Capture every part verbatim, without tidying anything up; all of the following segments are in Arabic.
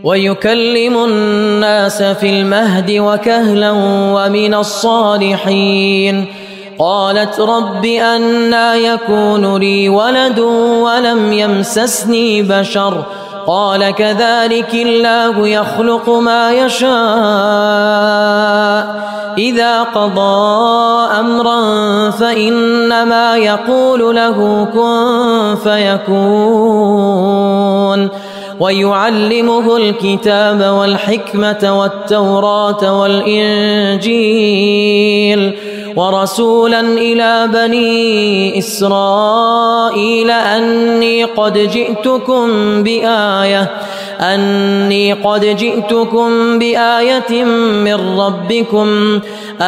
ويكلم الناس في المهد وكهلا ومن الصالحين. قالت رب أنى يكون لي ولد ولم يمسسني بشر قال كذلك الله يخلق ما يشاء إذا قضى أمرا فإنما يقول له كن فيكون. ويعلمه الكتاب والحكمة والتوراة والإنجيل ورسولا إلى بني إسرائيل أني قد جئتكم بآية أني قد جئتكم بآية من ربكم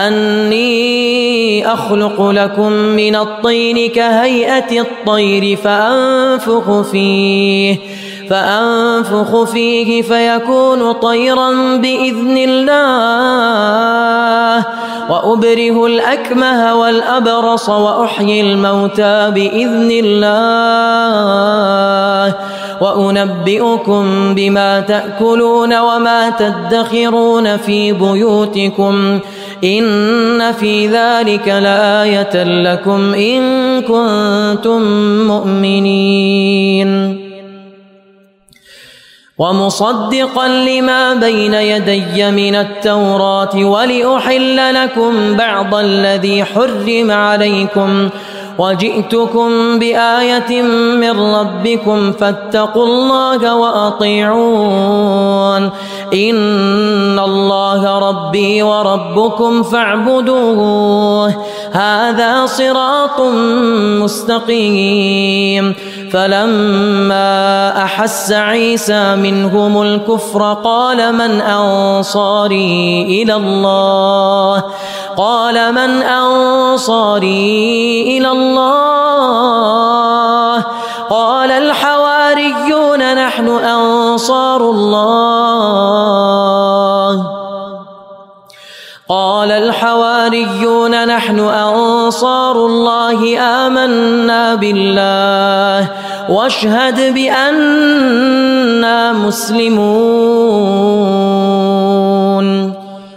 أني أخلق لكم من الطين كهيئة الطير فأنفخ فيه فأنفخ فيه فيكون طيرا بإذن الله وأبره الأكمه والأبرص وأحيي الموتى بإذن الله وأنبئكم بما تأكلون وما تدخرون في بيوتكم إن في ذلك لآية لكم إن كنتم مؤمنين. ومصدقا لما بين يدي من التوراة ولأحل لكم بعض الذي حرم عليكم وجئتكم بآية من ربكم فاتقوا الله وأطيعون إن الله ربي وربكم فاعبدوه هذا صراط مستقيم. فلما أحس عيسى منهم الكفر قال من أنصاري إلى الله قال من أنصاري إلى الله قال الحواريون نحن أنصار الله قال الحواريون نحن أنصار الله آمنا بالله واشهد بأننا مسلمون.